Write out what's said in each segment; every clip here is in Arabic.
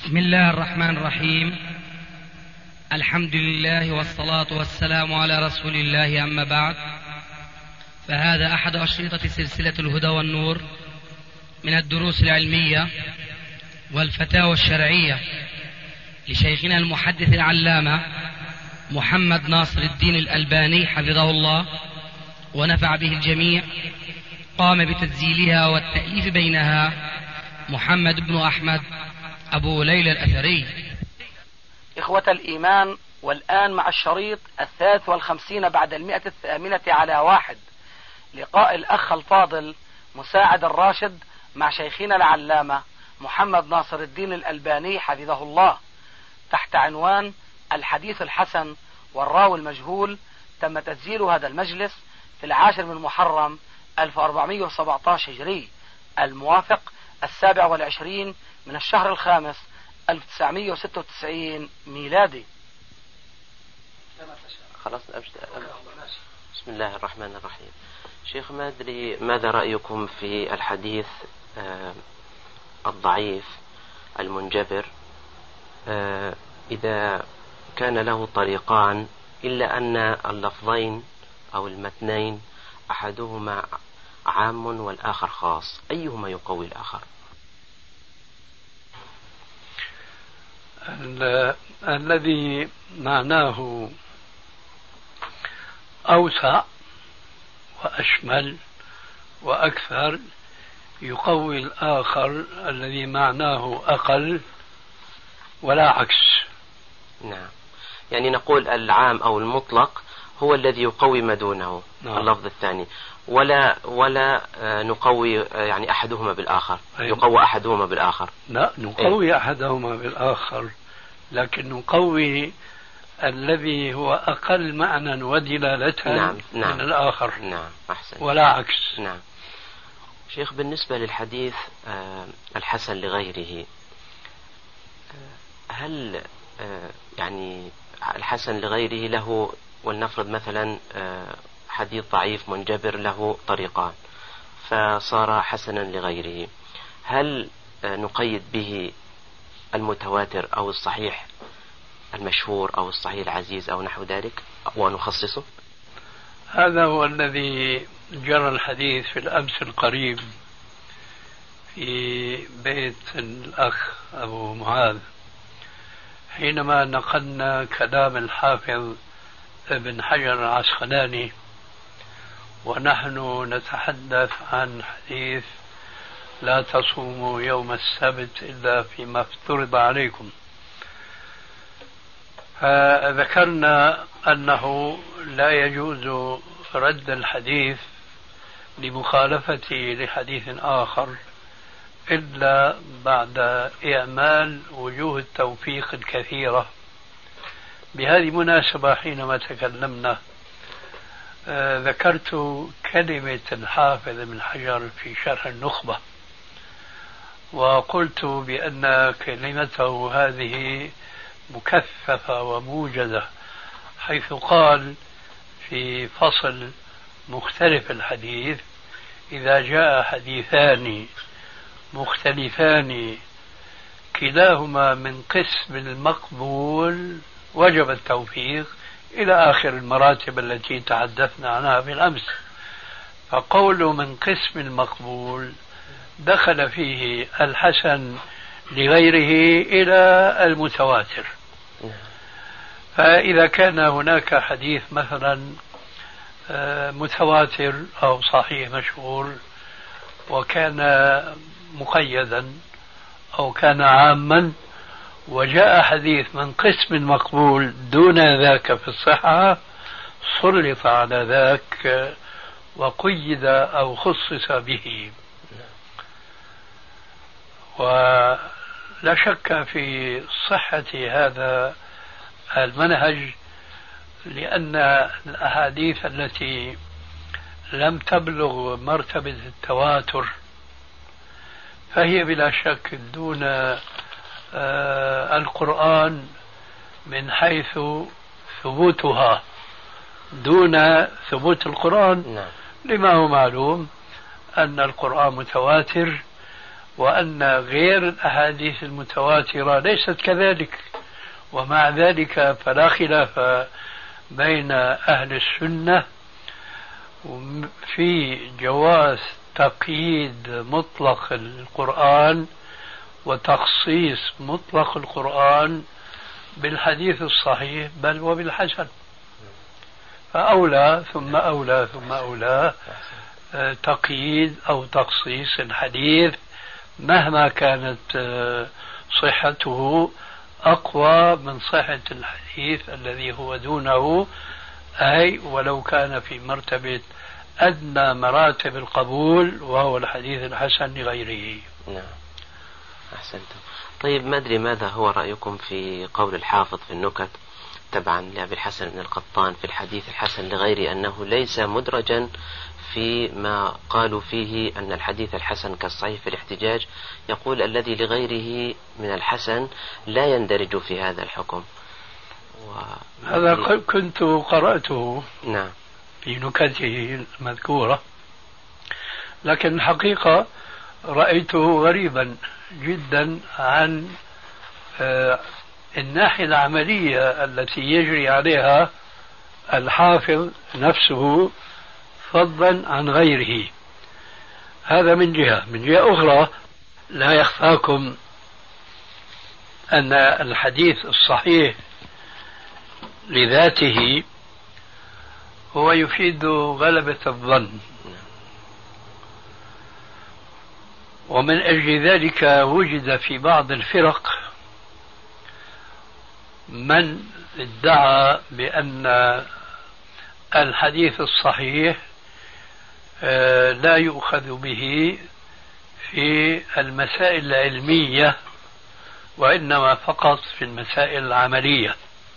بسم الله الرحمن الرحيم. الحمد لله والصلاة والسلام على رسول الله، أما بعد، فهذا أحد أشرطة سلسلة الهدى والنور من الدروس العلمية والفتاوى الشرعية لشيخنا المحدث العلامة محمد ناصر الدين الألباني حفظه الله ونفع به الجميع. قام بتسجيلها والتأليف بينها محمد بن أحمد أبو ليلى الأثري. إخوة الإيمان، والآن مع الشريط 53 بعد 108 لقاء الأخ الفاضل مساعد الراشد مع شيخنا العلامة محمد ناصر الدين الألباني حفظه الله تحت عنوان الحديث الحسن والراوي المجهول. تم تسجيل هذا المجلس في 10 من محرم 1417 هجري، الموافق 27 من الشهر الخامس 1996 ميلادي. خلاص بسم الله الرحمن الرحيم. شيخ، ما أدري ماذا رأيكم في الحديث الضعيف المنجبر إذا كان له طريقان إلا أن اللفظين أو المتنين أحدهما عام والآخر خاص، أيهما يقوي الآخر؟ الذي معناه أوسع وأشمل وأكثر يقوي الآخر الذي معناه أقل، ولا عكس. نعم، يعني نقول العام أو المطلق هو الذي يقوي ما دونه. نعم. اللفظ الثاني ولا نقوي يعني أحدهما بالآخر. يقوي أحدهما بالآخر. لا، نقوي أحدهما بالآخر، لكن نقوي الذي هو أقل معنى ودلالة من الآخر. نعم، أحسن. ولا عكس. نعم. شيخ، بالنسبة للحديث الحسن لغيره، هل يعني الحسن لغيره له، ولنفرض مثلا حديث ضعيف منجبر له طريقان فصار حسنا لغيره، هل نقيد به المتواتر أو الصحيح المشهور أو الصحيح العزيز أو نحو ذلك ونخصصه؟ هذا هو الذي جرى الحديث في الأمس القريب في بيت الأخ أبو معاذ، حينما نقلنا كلام الحافظ ابن حجر العسقلاني ونحن نتحدث عن حديث لا تصوموا يوم السبت إلا فيما افترض عليكم. فذكرنا أنه لا يجوز رد الحديث لمخالفته لحديث آخر إلا بعد إعمال وجوه التوفيق الكثيرة. بهذه المناسبة حينما تكلمنا ذكرت كلمة الحافظ ابن حجر في شرح النخبة، وقلت بأن كلمته هذه مكثفة وموجزة، حيث قال في فصل مختلف الحديث: إذا جاء حديثان مختلفان كلاهما من قسم المقبول وجب التوفيق، إلى آخر المراتب التي تحدثنا عنها بالأمس. فقول من قسم المقبول دخل فيه الحسن لغيره إلى المتواتر. فإذا كان هناك حديث مثلا متواتر أو صحيح مشهور وكان مقيدا أو كان عاما، وجاء حديث من قسم مقبول دون ذاك في الصحة، سلط على ذاك وقيد أو خصص به. ولا شك في صحة هذا المنهج، لأن الأحاديث التي لم تبلغ مرتبة التواتر فهي بلا شك دون القرآن من حيث ثبوتها، دون ثبوت القرآن. لما هو معلوم أن القرآن متواتر وأن غير الأحاديث المتواترة ليست كذلك. ومع ذلك فلا خلاف بين أهل السنة في جواز تقييد مطلق القرآن وتخصيص مطلق القرآن بالحديث الصحيح بل وبالحسن. فأولى ثم أولى ثم أولى تقييد أو تخصيص الحديث مهما كانت صحته أقوى من صحة الحديث الذي هو دونه، أي ولو كان في مرتبة أدنى مراتب القبول وهو الحديث الحسن لغيره. نعم أحسنتم. طيب ما أدري ماذا هو رأيكم في قول الحافظ في النكت تبعا لأبي الحسن بن القطان في الحديث الحسن لغيره أنه ليس مدرجا فيما قالوا فيه أن الحديث الحسن كالصحيح في الاحتجاج، يقول الذي لغيره من الحسن لا يندرج في هذا الحكم. هذا كنت قرأته نعم في نكته المذكورة، لكن الحقيقة رأيته غريبا جدا عن الناحية العملية التي يجري عليها الحافظ نفسه فضلا عن غيره. هذا من جهة. من جهة أخرى لا يخفاكم أن الحديث الصحيح لذاته هو يفيد غلبة الظن، ومن أجل ذلك وجد في بعض الفرق من ادعى بأن الحديث الصحيح لا يؤخذ به في المسائل العلمية وإنما فقط في المسائل العملية.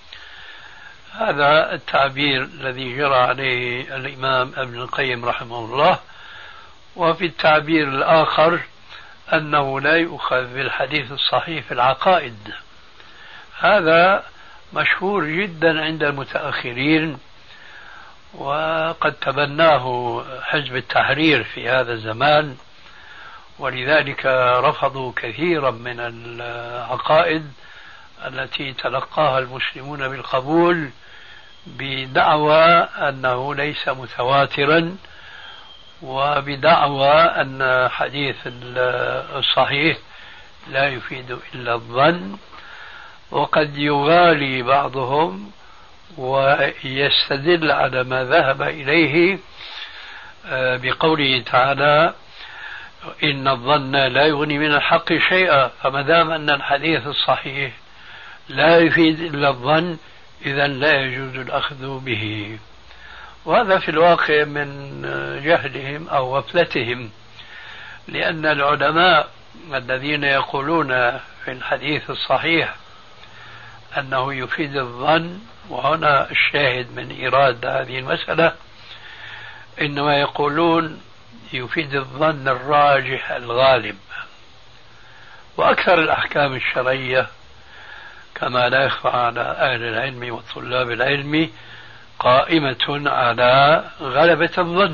هذا التعبير الذي جرى عليه الإمام ابن القيم رحمه الله. وفي التعبير الآخر أنه لا يؤخذ بالحديث الصحيح في العقائد. هذا مشهور جدا عند المتأخرين، وقد تبناه حزب التحرير في هذا الزمان، ولذلك رفضوا كثيرا من العقائد التي تلقاها المسلمون بالقبول بدعوى أنه ليس متواترا، وبدعوى أن حديث الصحيح لا يفيد إلا الظن. وقد يغالي بعضهم ويستدل على ما ذهب إليه بقوله تعالى إن الظن لا يغني من الحق شيئا، فما دام أن الحديث الصحيح لا يفيد إلا الظن إذا لا يجوز الأخذ به. وهذا في الواقع من جهلهم أو غفلتهم، لأن العلماء الذين يقولون في الحديث الصحيح أنه يفيد الظن، وهنا الشاهد من إيراد هذه المسألة، إنما يقولون يفيد الظن الراجح الغالب. وأكثر الأحكام الشرعية كما لا يخفى على أهل العلم وطلاب العلم قائمة على غلبة الظن.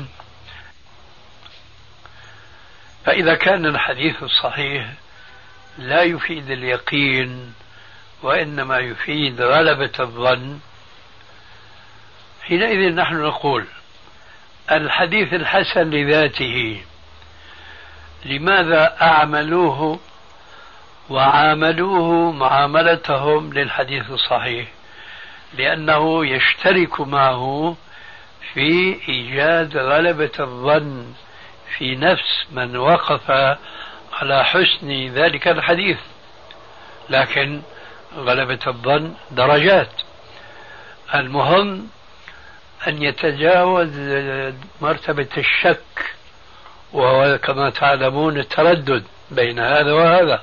فإذا كان الحديث الصحيح لا يفيد اليقين وإنما يفيد غلبة الظن، حينئذ نحن نقول الحديث الحسن لذاته لماذا أعملوه وعاملوه معاملتهم للحديث الصحيح؟ لأنه يشترك معه في إيجاد غلبة الظن في نفس من وقف على حسن ذلك الحديث. لكن غلبة الظن درجات، المهم أن يتجاوز مرتبة الشك، وهو كما تعلمون التردد بين هذا وهذا.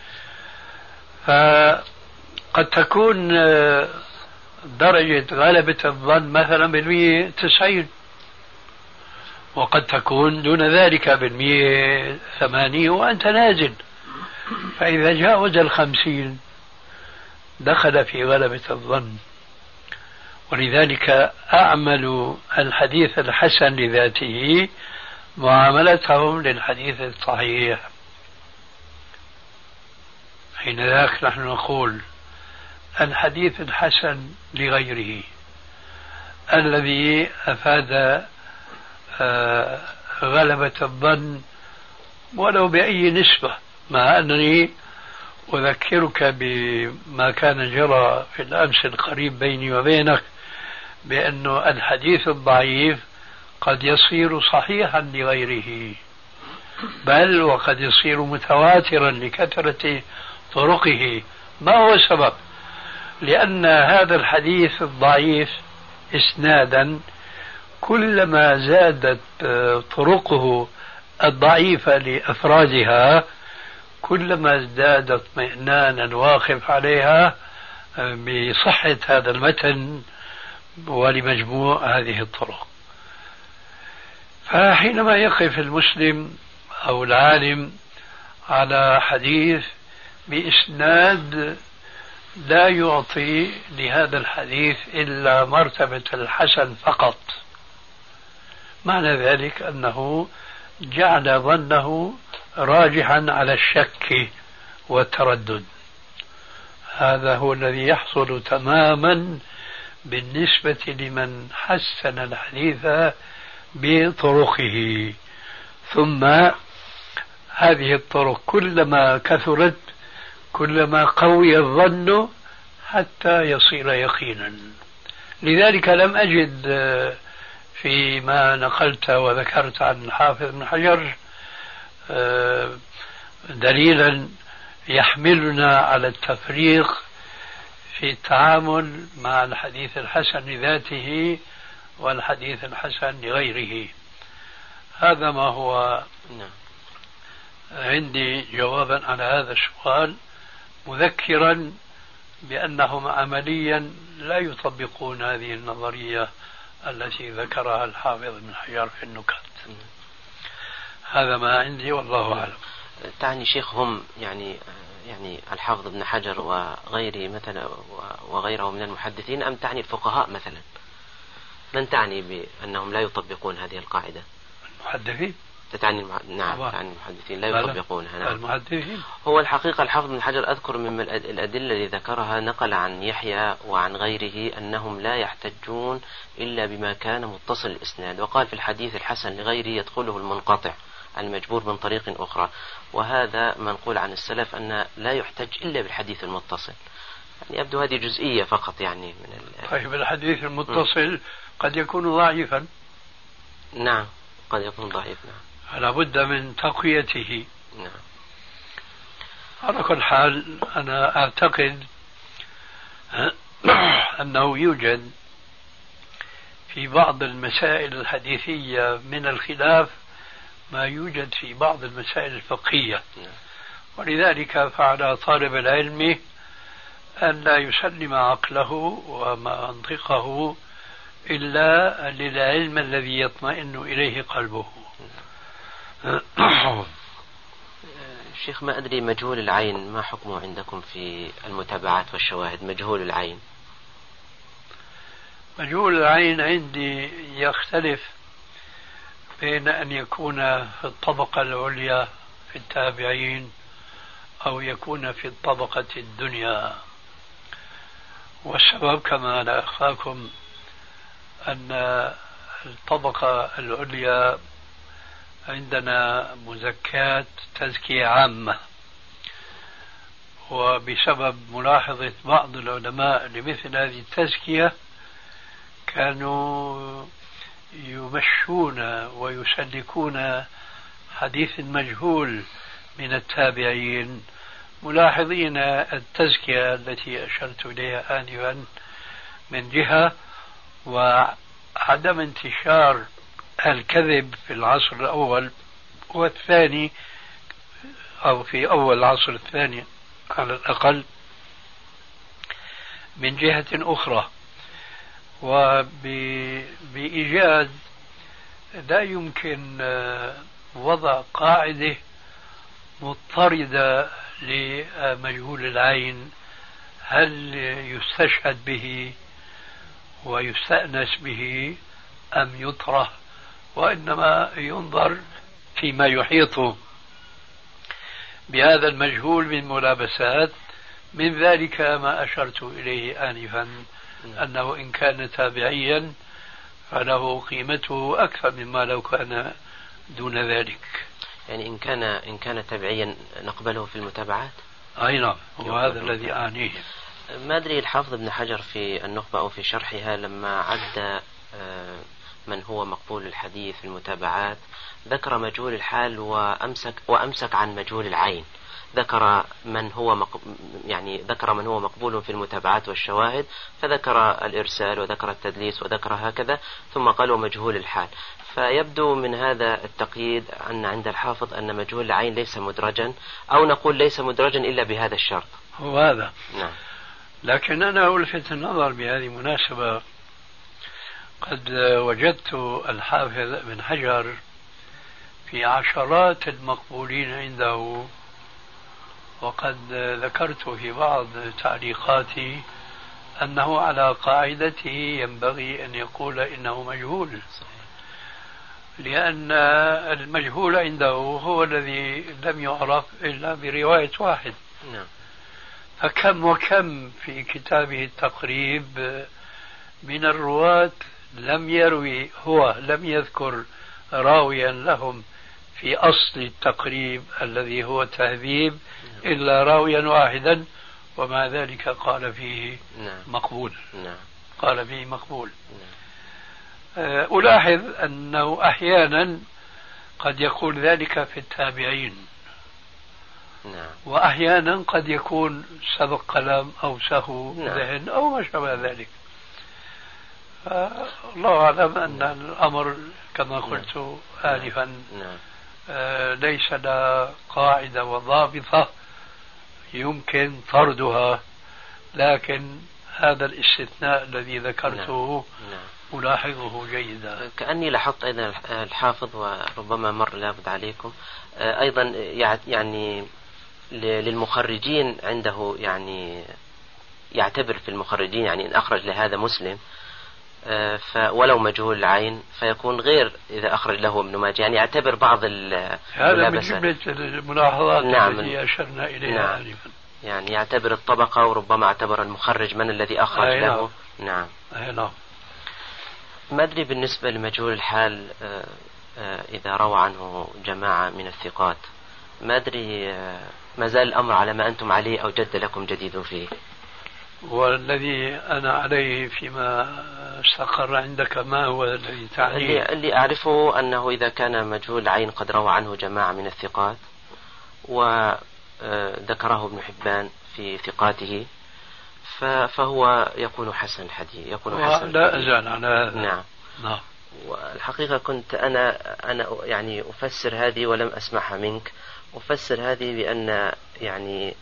فقد تكون درجة غلبة الظن مثلا 90، وقد تكون دون ذلك 80 وأنت نازل. فإذا جاوز 50 دخل في غلبة الظن. ولذلك أعمل الحديث الحسن لذاته معاملتهم للحديث الصحيح. حينذاك نحن نقول الحديث الحسن لغيره الذي أفاد غلبة الظن ولو بأي نسبة، مع أنني أذكرك بما كان جرى في الأمس القريب بيني وبينك بأن الحديث الضعيف قد يصير صحيحا لغيره، بل وقد يصير متواترا لكثرة طرقه. ما هو السبب؟ لأن هذا الحديث الضعيف إسنادا كلما زادت طرقه الضعيفة لأفرادها كلما ازداد اطمئنانا واقف عليها بصحة هذا المتن ولمجموع هذه الطرق. فحينما يقف المسلم أو العالم على حديث بإسناد لا يعطي لهذا الحديث إلا مرتبة الحسن فقط، معنى ذلك أنه جعل ظنه راجحا على الشك والتردد. هذا هو الذي يحصل تماما بالنسبة لمن حسن الحديث بطرقه. ثم هذه الطرق كلما كثرت كلما قوي الظن حتى يصير يقينا. لذلك لم أجد فيما نقلت وذكرت عن الحافظ بن حجر دليلا يحملنا على التفريق في التعامل مع الحديث الحسن لذاته والحديث الحسن لغيره. هذا ما هو عندي جوابا على هذا السؤال، مذكرا بأنهم عمليا لا يطبقون هذه النظرية التي ذكرها الحافظ بن حجر في النكت. هذا ما عندي والله أعلم. تعني شيخ هم يعني الحافظ بن حجر وغيره مثلا وغيره من المحدثين، أم تعني الفقهاء مثلا؟ من تعني بأنهم لا يطبقون هذه القاعدة؟ المحدثين. تعني نعم تعني المحدثين لا يطبقونها. نعم. المحدثين. هو الحقيقة الحافظ بن حجر أذكر من الأدلة التي ذكرها نقل عن يحيى وعن غيره أنهم لا يحتجون إلا بما كان متصل الإسناد، وقال في الحديث الحسن لغيره يدخله المنقطع المجبور من طريق أخرى، وهذا منقول عن السلف أن لا يحتج إلا بالحديث المتصل. يعني يبدو هذه جزئية فقط يعني من طيب الحديث المتصل قد يكون ضعيفا. نعم قد يكون ضعيف. نعم فلا بد من تقويته. نعم. على كل حال أنا أعتقد أنه يوجد في بعض المسائل الحديثية من الخلاف ما يوجد في بعض المسائل الفقهية، ولذلك فعلى طالب العلم أن لا يسلم عقله ومنطقه إلا للعلم الذي يطمئن إليه قلبه. شيخ ما أدري مجهول العين ما حكمه عندكم في المتابعات والشواهد؟ مجهول العين. مجهول العين عندي يختلف بين أن يكون في الطبقة العليا في التابعين أو يكون في الطبقة الدنيا، والسبب كما لا أخفاكم أن الطبقة العليا عندنا مزكاة تزكية عامة، وبسبب ملاحظة بعض العلماء لمثل هذه التزكية كانوا يمشون ويسلكون حديث مجهول من التابعين، ملاحظين التزكية التي أشرت إليها آنفا من جهة، وعدم انتشار الكذب في العصر الأول والثاني أو في أول العصر الثاني على الأقل من جهة أخرى. وبإيجاز لا يمكن وضع قاعدة مضطردة لمجهول العين هل يستشهد به ويستأنس به أم يطرح، وإنما ينظر فيما يحيطه بهذا المجهول من ملابسات، من ذلك ما أشرت إليه آنفا، أنه إن كان تابعيا فله قيمته أكثر مما لو كان دون ذلك. يعني إن كان تابعيا نقبله في المتابعات؟ أي نعم، وهذا الذي أعنيه. ما أدري الحافظ ابن حجر في النخبة أو في شرحها لما عد من هو مقبول الحديث في المتابعات ذكر مجهول الحال وأمسك عن مجهول العين. ذكر من هو مقبول في المتابعات والشواهد، فذكر الإرسال وذكر التدليس وذكر هكذا، ثم قال ومجهول الحال. فيبدو من هذا التقييد أن عند الحافظ أن مجهول العين ليس مدرجا، أو نقول ليس مدرجا إلا بهذا الشرط. هو هذا. نعم. لكن أنا ألفت النظر بهذه المناسبة، قد وجدت الحافظ ابن حجر في عشرات المقبولين عنده، وقد ذكرت في بعض تعليقاتي أنه على قاعدته ينبغي أن يقول إنه مجهول، لأن المجهول عنده هو الذي لم يعرف إلا برواية واحد. نعم. فكم وكم في كتابه التقريب من الرواة لم يذكر راويا لهم في أصل التقريب الذي هو تهذيب إلا راويا واحدا، ومع ذلك قال فيه مقبول. قال فيه مقبول. ألاحظ أنه أحيانا قد يقول ذلك في التابعين، وأحيانا قد يكون سبق كلام أو سهو ذهن أو ما شابه ذلك. الله أعلم أن الأمر كما قلت آنفا ليس لا قاعدة وضابطة يمكن طردها، لكن هذا الاستثناء الذي ذكرته ألاحظه جيدا. كأني لاحظت أيضا الحافظ، وربما مر لابد عليكم أيضا، يعني للمخرجين عنده، يعني يعتبر في المخرجين يعني إن أخرج لهذا مسلم ولو مجهول العين فيكون غير إذا أخرج له ابن ماجه، يعني يعتبر بعض هذا من جملة الملاحظات التي أشرنا إليها آنفا. يعني يعتبر الطبقة، وربما اعتبر المخرج من الذي أخرج له. نعم. ما أدري بالنسبة لمجهول الحال إذا روى عنه جماعة من الثقات، ما أدري ما زال الأمر على ما أنتم عليه أو جد لكم جديد فيه؟ والذي أنا عليه فيما استقر عندك ما هو الذي تعنيه؟ اللي أعرفه أنه إذا كان مجهول العين قد روى عنه جماعة من الثقات وذكره ابن حبان في ثقاته فهو يكون حسن الحديث، يكون حسن. لا أزال على هذا. نعم. والحقيقة كنت أنا يعني أفسر هذه ولم أسمعها منك. أفسر هذه بأن يعني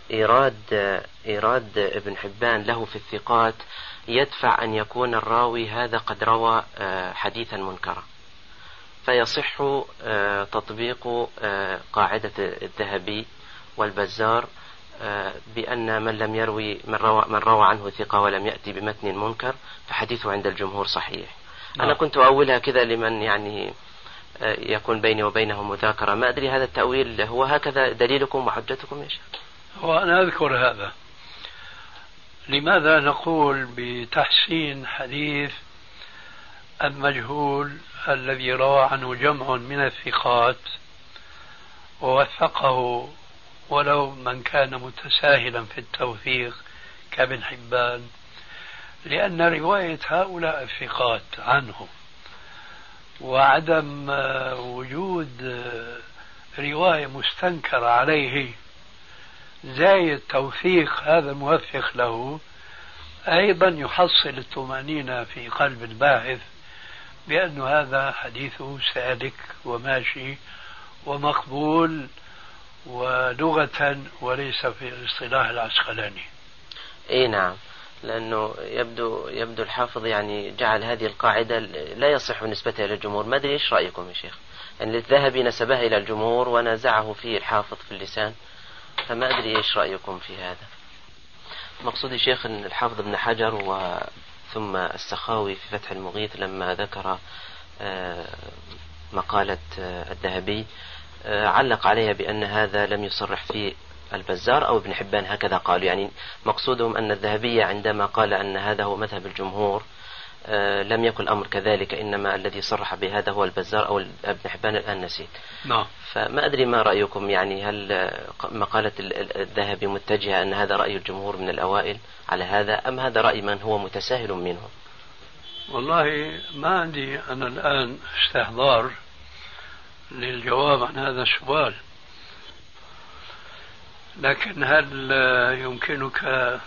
إيراد ابن حبان له في الثقات يدفع أن يكون الراوي هذا قد روى حديثا منكرا، فيصح تطبيق قاعدة الذهبي والبزار بأن من لم يروي من روى عنه ثقة ولم يأتي بمتن منكر فحديثه عند الجمهور صحيح. أنا كنت أولها كذا لمن يعني يكون بيني وبينهم مذاكرة. ما أدري هذا التأويل هو هكذا دليلكم وحجتكم يا شيخ؟ وأنا أذكر هذا. لماذا نقول بتحسين حديث المجهول الذي روى عنه جمع من الثقات ووثقه ولو من كان متساهلا في التوثيق كابن حبان؟ لأن رواية هؤلاء الثقات عنه وعدم وجود رواية مستنكرة عليه زايد توثيق هذا الموثق له أيضا يحصل الطمأنينة في قلب الباحث بأن هذا حديثه سالك وماشي ومقبول ولغة وليس في الاصطلاح العسقلاني. اي نعم، لأنه يبدو الحافظ يعني جعل هذه القاعدة لا يصح نسبتها إلى الجمهور. ما أدري إيش رأيكم يا شيخ؟ يعني الذهبي نسبها إلى الجمهور ونازعه فيه الحافظ في اللسان، فما أدري إيش رأيكم في هذا. مقصودي شيخ أن الحافظ ابن حجر ثم السخاوي في فتح المغيث لما ذكر مقالة الذهبي علق عليها بأن هذا لم يصرح فيه البزار أو ابن حبان، هكذا قالوا. يعني مقصودهم أن الذهبية عندما قال أن هذا هو مذهب الجمهور لم يكن الأمر كذلك، إنما الذي صرح بهذا هو البزار أو ابن حبان، الآن نسيت. نعم. فما أدري ما رأيكم، يعني هل مقالة الذهبي متجهة أن هذا رأي الجمهور من الأوائل على هذا، أم هذا رأي من هو متساهل منهم؟ والله ما عندي أنا الآن استحضار للجواب عن هذا السؤال، لكن هل يمكنك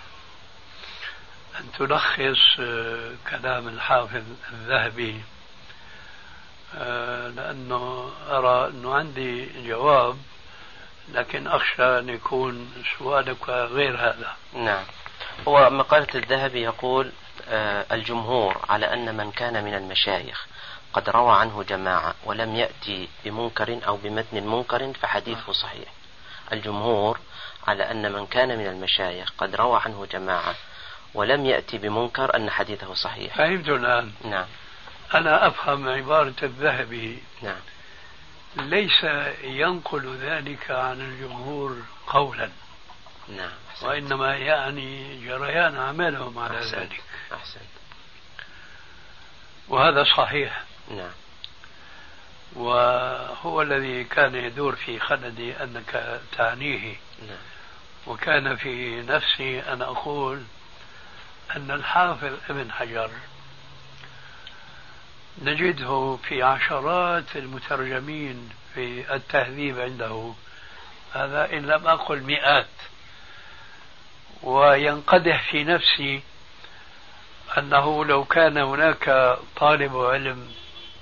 أن تلخص كلام الحافظ الذهبي؟ لأنه أرى أنه عندي جواب، لكن أخشى أن يكون سؤالك غير هذا. نعم. هو مقالة الذهبي يقول الجمهور على أن من كان من المشايخ قد روى عنه جماعة ولم يأتي بمنكر أو بمتن منكر فحديثه صحيح. الجمهور على أن من كان من المشايخ قد روى عنه جماعة ولم يأتي بمنكر أن حديثه صحيح. فهمت الآن. نعم. أنا أفهم عبارة الذهبي. نعم. ليس ينقل ذلك عن الجمهور قولا. نعم. وإنما يعني جريان عملهم على ذلك. أحسنت. وهذا صحيح. نعم. وهو الذي كان يدور في خلدي أنك تعنيه. نعم. وكان في نفسي أن أقول أن الحافظ ابن حجر نجده في عشرات المترجمين في التهذيب عنده، هذا إن لم أقل مئات، وينقدح في نفسي أنه لو كان هناك طالب علم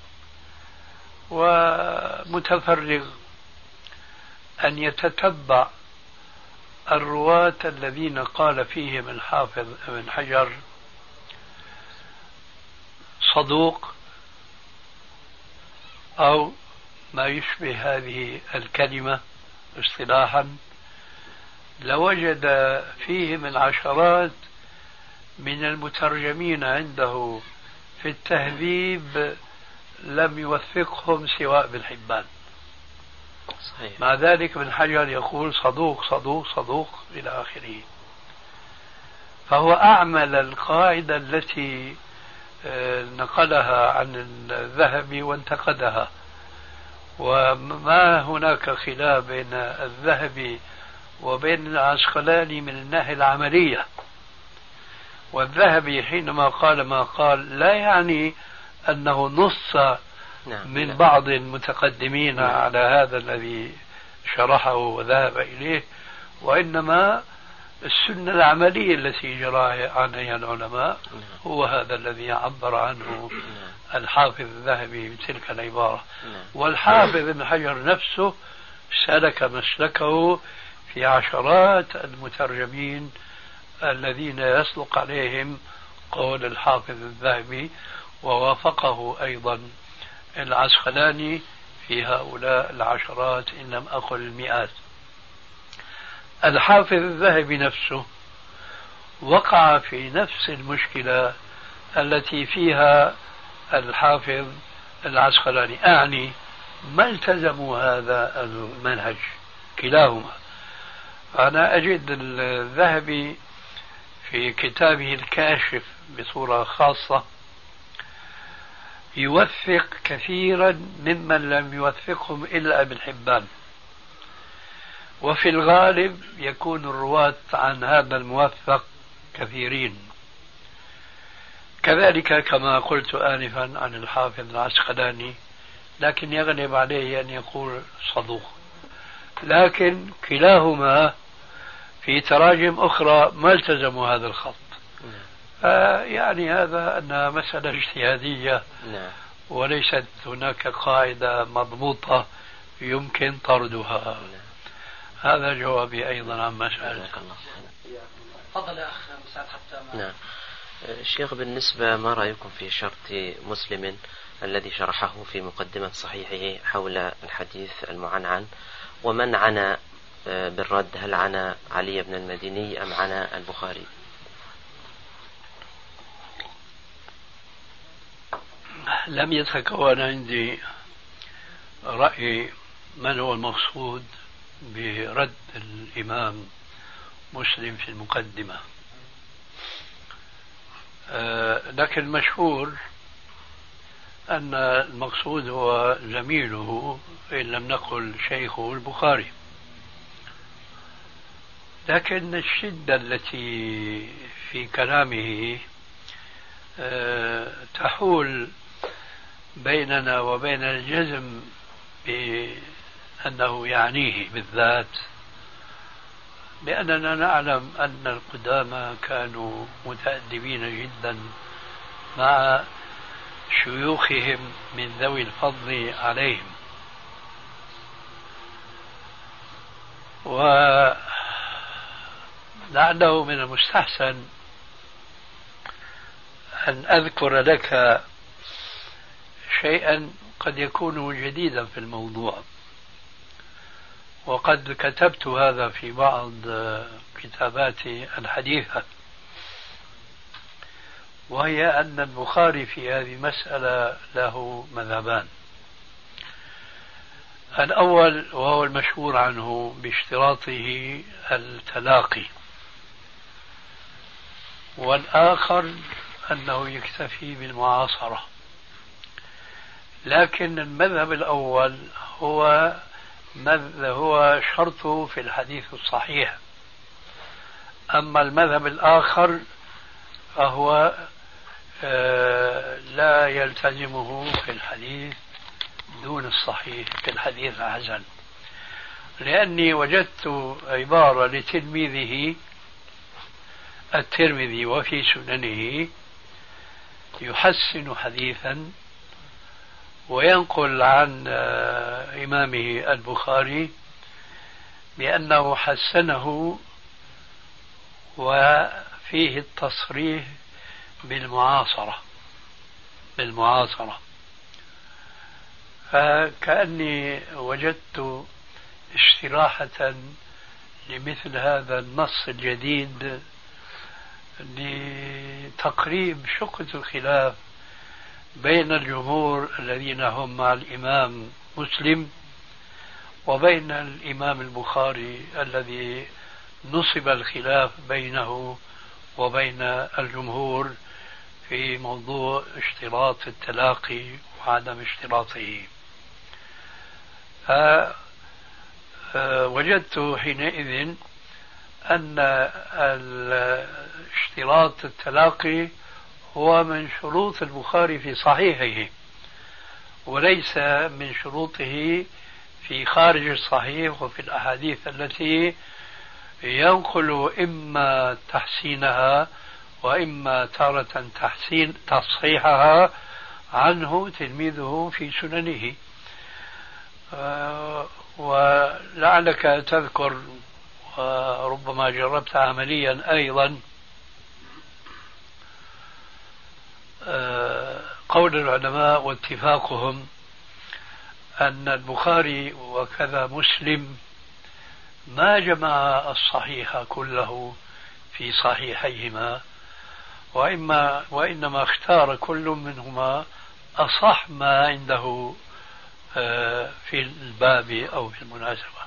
ومتفرغ أن يتتبع الرواة الذين قال فيهم الحافظ ابن حجر صدوق أو ما يشبه هذه الكلمة اصطلاحا، لوجد فيهم العشرات من المترجمين عنده في التهذيب لم يوثقهم سواء ابن حبان. صحيح. مع ذلك ابن حجر يقول صدوق صدوق صدوق إلى آخره. فهو أعمل القاعدة التي نقلها عن الذهبي وانتقدها، وما هناك خلاف بين الذهبي وبين العسقلاني من الناحية العملية. والذهبي حينما قال ما قال لا يعني أنه نص من بعض المتقدمين على هذا الذي شرحه وذهب إليه، وإنما السنة العملية التي جرى عليها العلماء هو هذا الذي عبر عنه الحافظ الذهبي بتلك العبارة. والحافظ ابن حجر نفسه سلك مسلكه في عشرات المترجمين الذين يصدق عليهم قول الحافظ الذهبي، ووافقه أيضا العسقلاني في هؤلاء العشرات إن لم أقل المئات. الحافظ الذهبي نفسه وقع في نفس المشكلة التي فيها الحافظ العسقلاني، أعني ما التزموا هذا المنهج كلاهما. أنا أجد الذهبي في كتابه الكاشف بصورة خاصة يوثق كثيرا ممن لم يوثقهم إلا ابن حبان، وفي الغالب يكون الرواة عن هذا الموثق كثيرين. كذلك كما قلت آنفا عن الحافظ العسقلاني، لكن يغلب عليه أن يقول صدوق. لكن كلاهما في تراجم أخرى ما التزموا هذا الخط. يعني هذا أنها مسألة اجتهادية وليست هناك قاعدة مضبوطة يمكن طردها. هذا جوابي أيضا عن مسألة. تفضل يا أخ مساعد حتى نعم. الشيخ، بالنسبة ما رأيكم في شرط مسلم الذي شرحه في مقدمة صحيحه حول الحديث المعنعن، ومن عنا بالرد، هل عنا علي بن المديني أم عنا البخاري؟ لم يتكون عندي رأي من هو المقصود برد الإمام مسلم في المقدمة. لكن المشهور أن المقصود هو زميله إن لم نقل شيخه البخاري. لكن الشدة التي في كلامه تحول بيننا وبين الجزم بأنه يعنيه بالذات، لأننا نعلم أن القدامى كانوا متأدبين جدا مع شيوخهم من ذوي الفضل عليهم. ولعله من المستحسن أن أذكر لك شيئا قد يكون جديدا في الموضوع، وقد كتبت هذا في بعض كتاباتي الحديثة، وهي أن البخاري في هذه المسألة له مذهبان. الأول وهو المشهور عنه باشتراطه التلاقي، والآخر أنه يكتفي بالمعاصرة. لكن المذهب الأول هو شرطه في الحديث الصحيح، أما المذهب الآخر فهو لا يلتزمه في الحديث دون الصحيح في الحديث الحسن. لأني وجدت عبارة لتلميذه الترمذي وفي سننه يحسن حديثا وينقل عن إمامه البخاري بأنه حسنه وفيه التصريح بالمعاصرة. فكأني وجدت استراحة لمثل هذا النص الجديد لتقريب شقة الخلاف بين الجمهور الذين هم مع الإمام مسلم وبين الإمام البخاري الذي نصب الخلاف بينه وبين الجمهور في موضوع اشتراط التلاقي وعدم اشتراطه. وجدت حينئذ أن اشتراط التلاقي هو من شروط البخاري في صحيحه، وليس من شروطه في خارج الصحيح وفي الأحاديث التي ينقل إما تحسينها وإما تارة تصحيحها عنه تلميذه في سننه. ولعلك تذكر وربما جربت عمليا أيضا قول العلماء واتفاقهم أن البخاري وكذا مسلم ما جمع الصحيح كله في صحيحيهما، وإنما اختار كل منهما أصح ما عنده في الباب أو في المناسبة.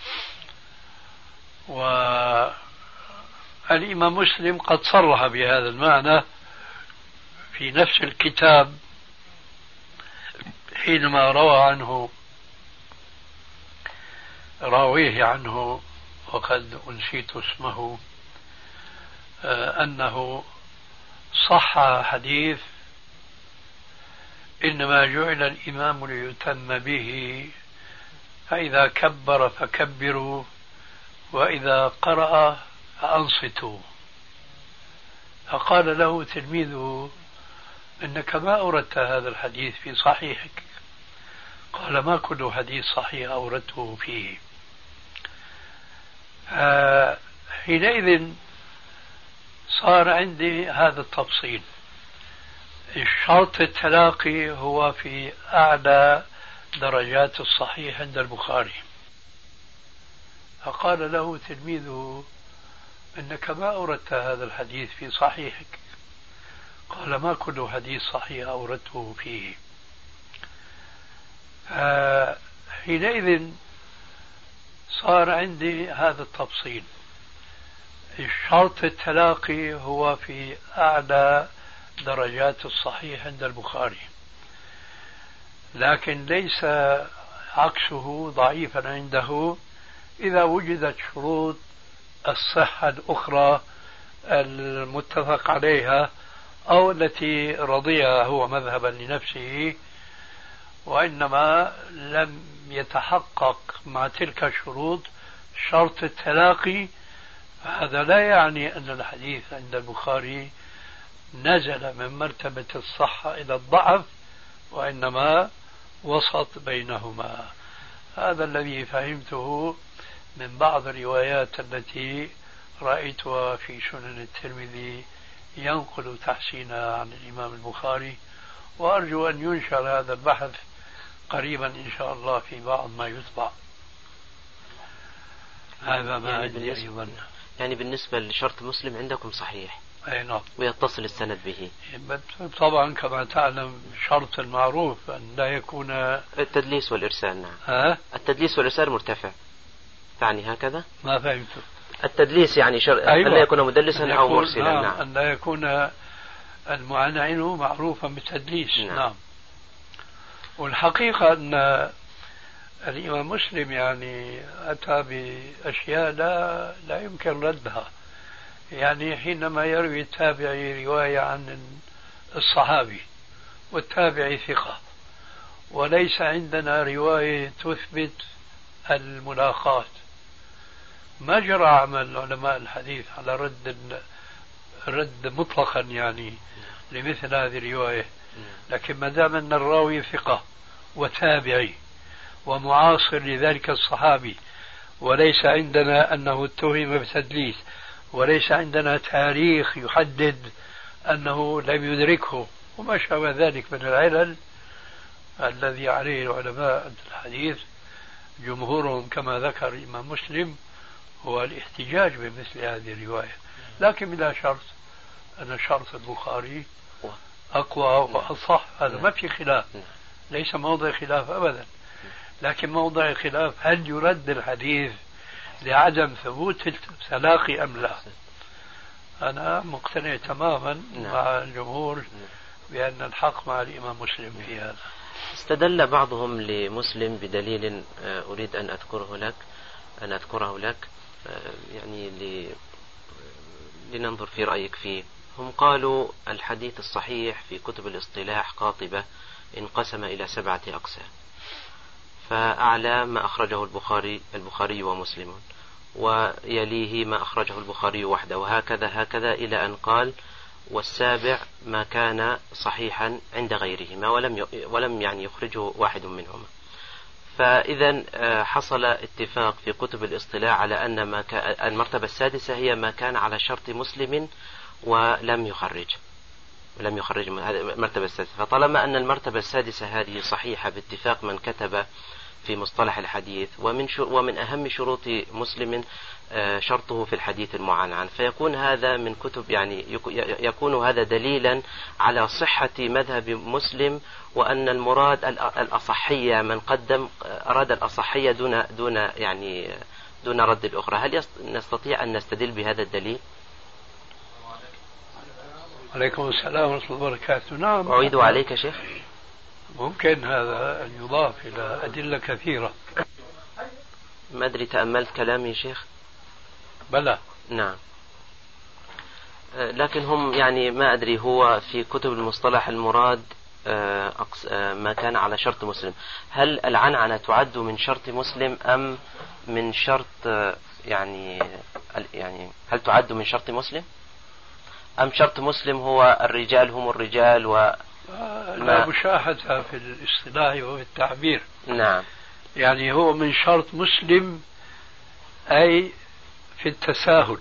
والإمام مسلم قد صرح بهذا المعنى في نفس الكتاب حينما راويه عنه وقد أنسيت اسمه أنه صح حديث إنما جعل الإمام ليتم به فإذا كبر فكبروا وإذا قرأ فأنصتوا. فقال له تلميذه إنك ما أوردت هذا الحديث في صحيحك. قال ما كل حديث صحيح أوردته فيه. حينئذ صار عندي هذا التفصيل. الشرط التلاقي هو في أعلى درجات الصحيح عند البخاري. فقال له تلميذه إنك ما أوردت هذا الحديث في صحيحك. قال ما كل حديث صحيح أوردته فيه. حينئذ صار عندي هذا التفصيل. الشرط التلاقي هو في أعلى درجات الصحيح عند البخاري، لكن ليس عكسه ضعيفا عنده إذا وجدت شروط الصحة الأخرى المتفق عليها أو التي رضيها هو مذهبا لنفسه، وإنما لم يتحقق مع تلك الشروط شرط التلاقي. هذا لا يعني أن الحديث عند البخاري نزل من مرتبة الصحة إلى الضعف، وإنما وسط بينهما. هذا الذي فهمته من بعض الروايات التي رأيتها في سنن الترمذي ينقل تحسينها عن الإمام البخاري، وأرجو أن ينشر هذا البحث قريبا إن شاء الله في بعض ما يطبع. هذا ما أدري أيضا. يعني بالنسبة لشرط مسلم عندكم صحيح؟ أي نعم. ويتصل السند به؟ طبعا كما تعلم شرط المعروف أن لا يكون التدليس والإرسال. نعم. التدليس والإرسال مرتفع، تعني هكذا؟ ما فهمت. التدليس يعني أيوة. أن لا يكون مدلسا أو مرسلا. نعم. أن لا يكون المعنعن معروفا بالتدليس. نعم. والحقيقة أن الإمام مسلم يعني أتى بأشياء لا يمكن ردها. يعني حينما يروي التابعي رواية عن الصحابي والتابعي ثقة، وليس عندنا رواية تثبت الملاقات، ما جرى عمل علماء الحديث على رد مطلقا يعني لمثل هذه الرواية. لكن ما دام أن الراوي ثقة وتابعي ومعاصر لذلك الصحابي، وليس عندنا أنه اتهم بتدليس، وليس عندنا تاريخ يحدد أنه لم يدركه وما شابه ذلك من العلل الذي عليه العلماء الحديث جمهورهم كما ذكر الإمام مسلم هو الاحتجاج بمثل هذه الرواية. لكن بلا شرط أن شرط البخاري أقوى وأصح، هذا ما في خلاف، ليس موضع خلاف أبدا. لكن موضع خلاف هل يرد الحديث لعدم ثبوت التلاقي أم لا. أنا مقتنع تماما مع الجمهور بأن الحق مع الإمام مسلم في هذا. استدل بعضهم لمسلم بدليل أريد أن أذكره لك يعني لننظر في رأيك فيه. هم قالوا الحديث الصحيح في كتب الاصطلاح قاطبة انقسم إلى 7 أقسام، فأعلى ما أخرجه البخاري ومسلم، ويليه ما أخرجه البخاري وحده، وهكذا إلى أن قال والسابع ما كان صحيحا عند غيرهما ولم يعني يخرجه واحد منهما. فإذا حصل اتفاق في كتب الاصطلاح على أن المرتبة السادسة هي ما كان على شرط مسلم ولم يخرج المرتبة السادسة. فطالما أن المرتبة السادسة هذه صحيحة باتفاق من كتب في مصطلح الحديث، ومن أهم شروط مسلم شرطه في الحديث المعنعن، فيكون هذا من كتب يعني يكون هذا دليلا على صحة مذهب مسلم، وأن المراد الأصحية، من قدم أراد الأصحية دون رد الأخرى. هل نستطيع أن نستدل بهذا الدليل؟ عليكم السلام ورحمة الله وبركاته. نعم. أعيد عليك شيخ. ممكن هذا أن يضاف إلى أدلة كثيرة. ما أدري تأملت كلامي شيخ؟ بلى. نعم. لكن هم يعني ما أدري، هو في كتب المصطلح المراد ما كان على شرط مسلم. هل العنعنة تعد من شرط مسلم أم من شرط يعني هل تعد من شرط مسلم أم شرط مسلم هو الرجال هم الرجال لا مشاهدة في الاصطلاح وفي التعبير. نعم. يعني هو من شرط مسلم أي في التساهل،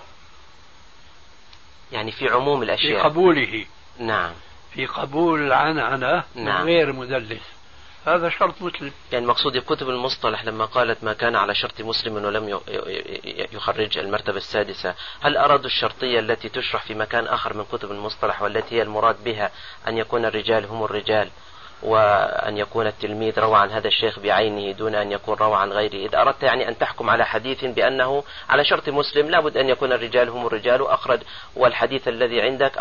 يعني في عموم الأشياء، في قبوله. نعم. في قبول العنعنة من غير مدلس، هذا شرط مسلم. يعني مقصود كتب المصطلح لما قالت ما كان على شرط مسلم ولم يخرج المرتبة السادسة، هل أرادوا الشرطية التي تشرح في مكان آخر من كتب المصطلح والتي هي المراد بها أن يكون الرجال هم الرجال وأن يكون التلميذ روى عن هذا الشيخ بعينه دون أن يكون روى عن غيره. إذا أردت يعني أن تحكم على حديث بأنه على شرط مسلم لابد أن يكون الرجال هم الرجال أخرج، والحديث الذي عندك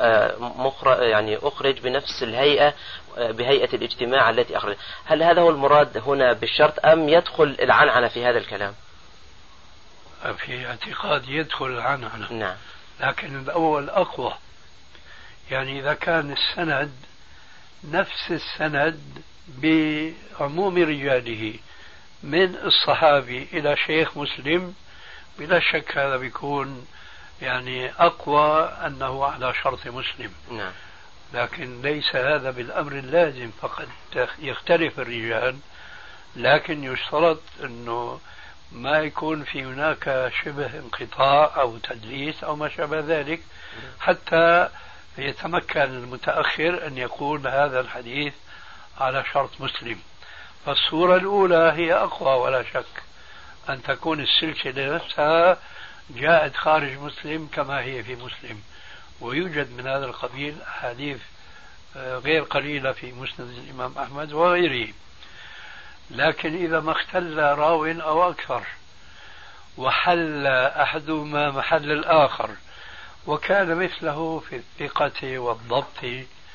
أخرج بنفس الهيئة، بهيئة الاجتماع التي أخرج. هل هذا هو المراد هنا بالشرط أم يدخل العنعنة في هذا الكلام؟ في اعتقاد يدخل العنعنة. نعم. لكن الأول أقوى. يعني إذا كان السند نفس السند بعموم رجاله من الصحابي إلى شيخ مسلم، بلا شك هذا بيكون يعني أقوى أنه على شرط مسلم. نعم. لكن ليس هذا بالأمر اللازم، فقد يختلف الرجال، لكن يشترط أنه ما يكون في هناك شبه انقطاع أو تدليس أو ما شابه ذلك، حتى يتمكن المتأخر أن يقول هذا الحديث على شرط مسلم. فالصورة الأولى هي أقوى ولا شك، أن تكون السلسلة نفسها جاءت خارج مسلم كما هي في مسلم. ويوجد من هذا القبيل أحاديث غير قليلة في مسند الإمام أحمد وغيره. لكن إذا ما اختل راو أو أكثر وحل أحدهما محل الآخر وكان مثله في الثقة والضبط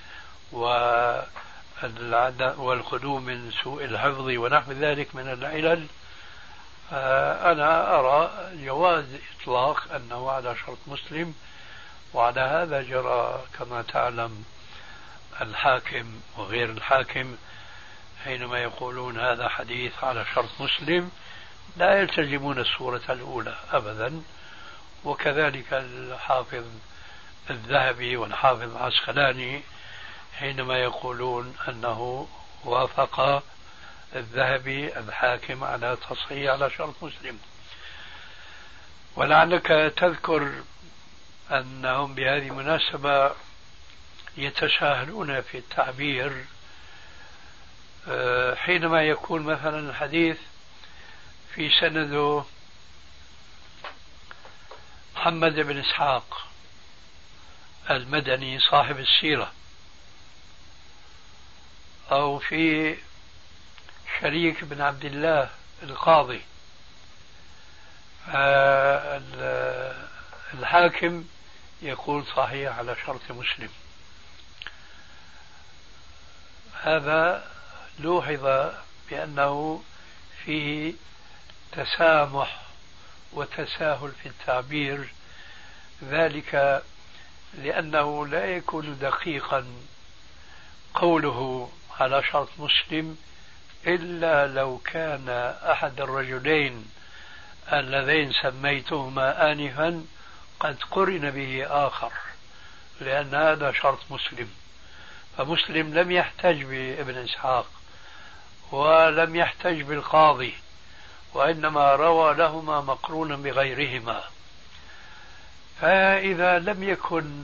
والخلو من سوء الحفظ ونحو ذلك من العلل، أنا أرى جواز إطلاق أنه على شرط مسلم. وعلى هذا جرى كما تعلم الحاكم وغير الحاكم، حينما يقولون هذا حديث على شرط مسلم لا يلتزمون الصورة الأولى أبدا. وكذلك الحافظ الذهبي والحافظ العسقلاني حينما يقولون أنه وافق الذهبي الحاكم على تصحيح على شرط مسلم. ولعلك تذكر أنهم بهذه المناسبة يتساهلون في التعبير حينما يكون مثلا الحديث في سنده محمد بن إسحاق المدني صاحب السيرة، أو في شريك بن عبد الله القاضي، الحاكم يقول صحيح على شرط مسلم. هذا لوحظ بأنه فيه تسامح وتساهل في التعبير، ذلك لأنه لا يكون دقيقا قوله على شرط مسلم إلا لو كان أحد الرجلين اللذين سميتهما آنفا قد قرن به آخر، لأن هذا شرط مسلم. فمسلم لم يحتج بابن إسحاق ولم يحتج بالقاضي، وإنما روى لهما مقرونا بغيرهما. فإذا لم يكن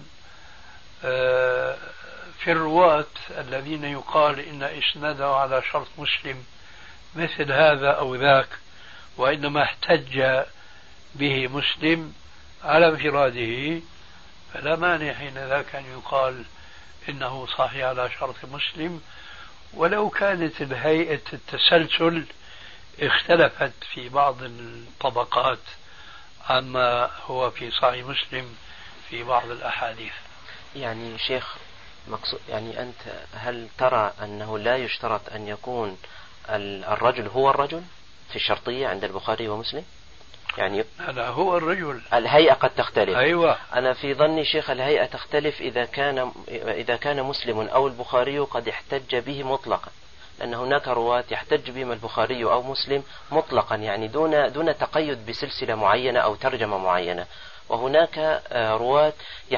في الرواة الذين يقال إن إسناده على شرط مسلم مثل هذا أو ذاك، وإنما احتج به مسلم على انفراده، فلا مانع حين ذاك أن يقال إنه صحيح على شرط مسلم، ولو كانت الهيئة التسلسل اختلفت في بعض الطبقات عما هو في صحيح مسلم في بعض الأحاديث. يعني شيخ مقصود، يعني أنت هل ترى أنه لا يشترط أن يكون الرجل هو الرجل في الشرطية عند البخاري ومسلم؟ يعني أنا هو الرجل، الهيئة قد تختلف. أيوة. أنا في ظني شيخ الهيئة تختلف إذا كان مسلم أو البخاري قد احتج به مطلقا، لأن هناك رواة يحتج بهم البخاري أو مسلم مطلقا، يعني دون تقيد بسلسلة معينة أو ترجمة معينة. وهناك رواة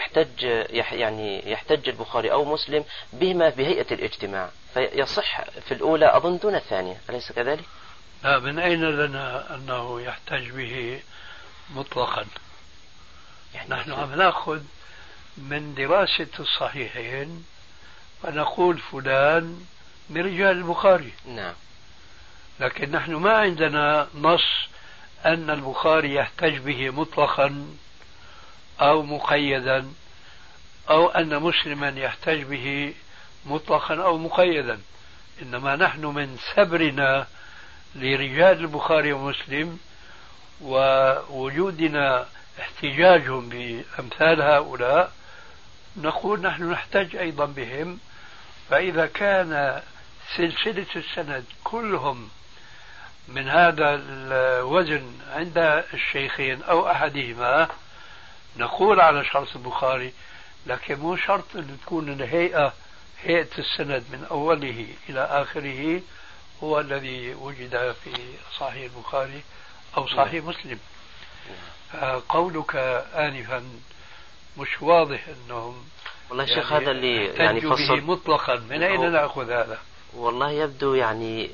يحتج البخاري أو مسلم بهما بهيئة الاجتماع، فيصح في الأولى أظن دون الثانية، أليس كذلك؟ لا، من أين لنا أنه يحتج به مطلقا؟ يعني نحن عم نأخذ من دراسة الصحيحين فنقول فلان من رجال البخاري. نعم. لكن نحن ما عندنا نص أن البخاري يحتج به مطلقا أو مقيدا، أو أن مسلما يحتج به مطلقا أو مقيدا، إنما نحن من سبرنا لرجال البخاري ومسلم ووجودنا احتجاجهم بأمثال هؤلاء نقول نحن نحتج أيضا بهم. فإذا كان سلسلة السند كلهم من هذا الوزن عند الشيخين أو أحدهما نقول على شرط البخاري، لكن مو شرط أن تكون الهيئة هيئة السند من أوله إلى آخره هو الذي وجد في صحيح البخاري أو صحيح مسلم. قولك آنفا مش واضح أنهم والله شيخ هذا اللي يعني فصل مطلقا. من أين نأخذ هذا؟ والله يبدو يعني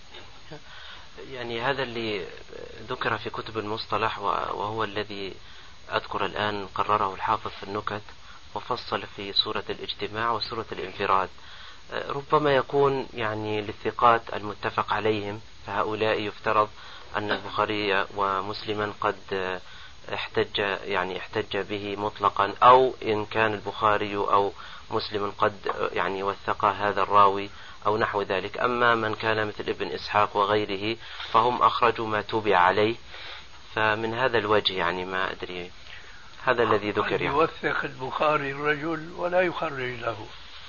هذا اللي ذكر في كتب المصطلح، وهو الذي أذكر الآن قرره الحافظ في النكت وفصل في سورة الاجتماع وسورة الانفراد. ربما يكون يعني للثقات المتفق عليهم، فهؤلاء يفترض أن البخاري ومسلما قد احتج به مطلقا، أو إن كان البخاري أو مسلم قد يعني وثق هذا الراوي أو نحو ذلك. أما من كان مثل ابن إسحاق وغيره فهم أخرجوا ما توبع عليه، فمن هذا الوجه يعني ما أدري هذا الذي ذكر. يعني يوثق البخاري الرجل ولا يخرج له.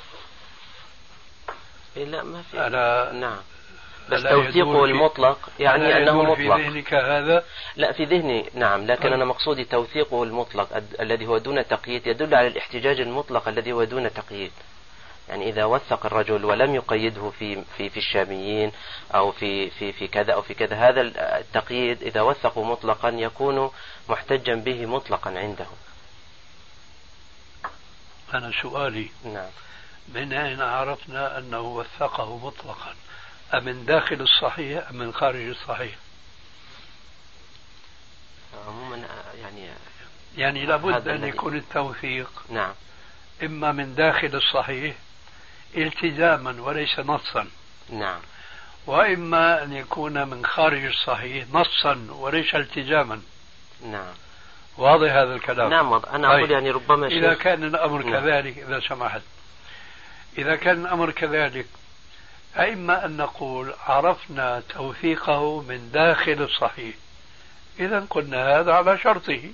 لا ما في. نعم. بس توثيقه المطلق يعني أنه مطلق. في ذهنك هذا؟ لا في ذهني نعم، لكن أنا مقصودي توثيقه المطلق الذي هو دون تقييد يدل على الاحتجاج المطلق الذي هو دون تقييد. يعني إذا وثق الرجل ولم يقيده في الشاميين أو في كذا أو في كذا، هذا التقييد إذا وثقوا مطلقا يكون محتجا به مطلقا عنده. أنا سؤالي نعم، من أين عرفنا أنه وثقه مطلقا؟ أمن داخل الصحيح أم من خارج الصحيح؟ عموما يعني لابد أن يكون التوثيق نعم إما من داخل الصحيح التزاما وليس نصا، نعم، وإما أن يكون من خارج الصحيح نصا وليس التزاما. نعم، واضح هذا الكلام؟ نعم أنا أقول يعني ربما إذا كان الأمر كذلك، إذا سمحت، إذا كان الأمر كذلك، أما أن نقول عرفنا توثيقه من داخل الصحيح، إذا قلنا هذا على شرطه،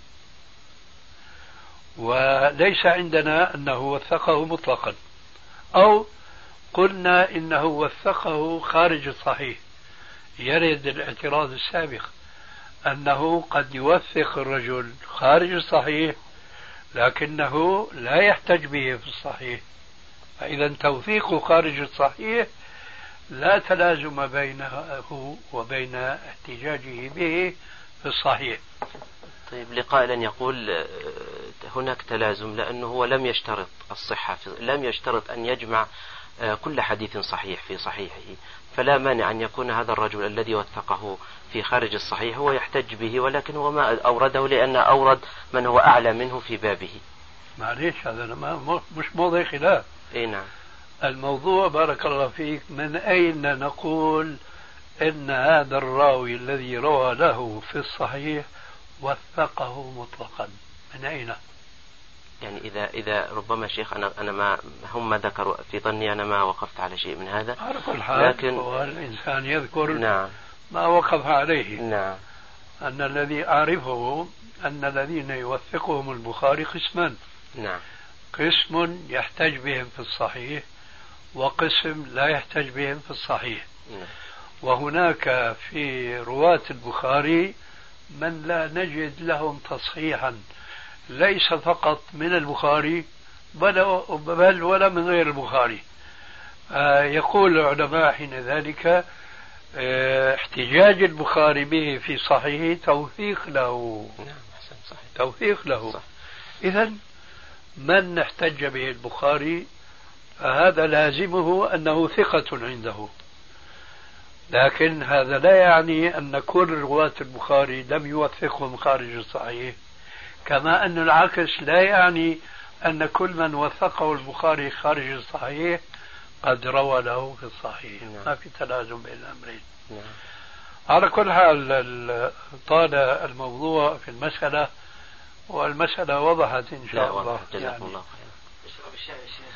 وليس عندنا أنه وثقه مطلقا، أو قلنا إنه وثقه خارج الصحيح. يرد الاعتراض السابق أنه قد يوثق الرجل خارج الصحيح لكنه لا يحتج به في الصحيح، فإذا توثيقه خارج الصحيح لا تلازم بينه وبين احتجاجه به في الصحيح. طيب لقائل يقول هناك تلازم، لأنه هو لم يشترط الصحة، لم يشترط أن يجمع كل حديث صحيح في صحيحه، فلا مانع أن يكون هذا الرجل الذي وثقه في خارج الصحيح هو يحتج به، ولكن هو ما أورده لأن أورد من هو أعلى منه في بابه. معليش هذا مش موضوع خلاف. اي نعم. الموضوع بارك الله فيك من أين نقول إن هذا الراوي الذي روى له في الصحيح وثقه مطلقا؟ من أين؟ يعني إذا ربما شيخ أنا ما هم ذكروا في ظني، أنا ما وقفت على شيء من هذا. على كل حال لكن هو الإنسان يذكر نعم ما وقف عليه. نعم. أن الذي أعرفه أن الذين يوثقهم البخاري قسمان. نعم. قسم يحتج بهم في الصحيح، وقسم لا يحتج بهم في الصحيح. نعم. وهناك في رواة البخاري من لا نجد لهم تصحيحا ليس فقط من البخاري بل ولا من غير البخاري. يقول العلماء حين ذلك احتجاج البخاري به في صحيحه توثيق له. توثيق له. إذن من احتج به البخاري فهذا لازمه أنه ثقة عنده، لكن هذا لا يعني أن كل رواة البخاري لم يوثقهم خارج الصحيح، كما أن العكس لا يعني أن كل من وثقه البخاري خارج الصحيح قد روى له في الصحيح. ما في تلازم بين الأمرين. على كل حال طال الموضوع في المسألة، والمسألة وضحت إن شاء الله. جزاكم الله خيرا.